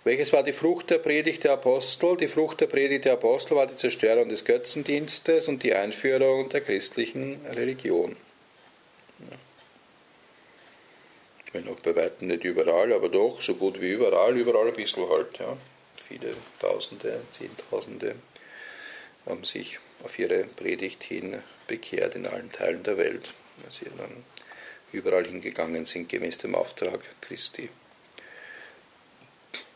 Welches war die Frucht der Predigt der Apostel? Die Frucht der Predigt der Apostel war die Zerstörung des Götzendienstes und die Einführung der christlichen Religion. Ja. Wenn auch bei weitem nicht überall, aber doch so gut wie überall ein bisschen halt. Ja. Viele Tausende, Zehntausende haben sich auf ihre Predigt hin bekehrt in allen Teilen der Welt, weil sie dann überall hingegangen sind gemäß dem Auftrag Christi.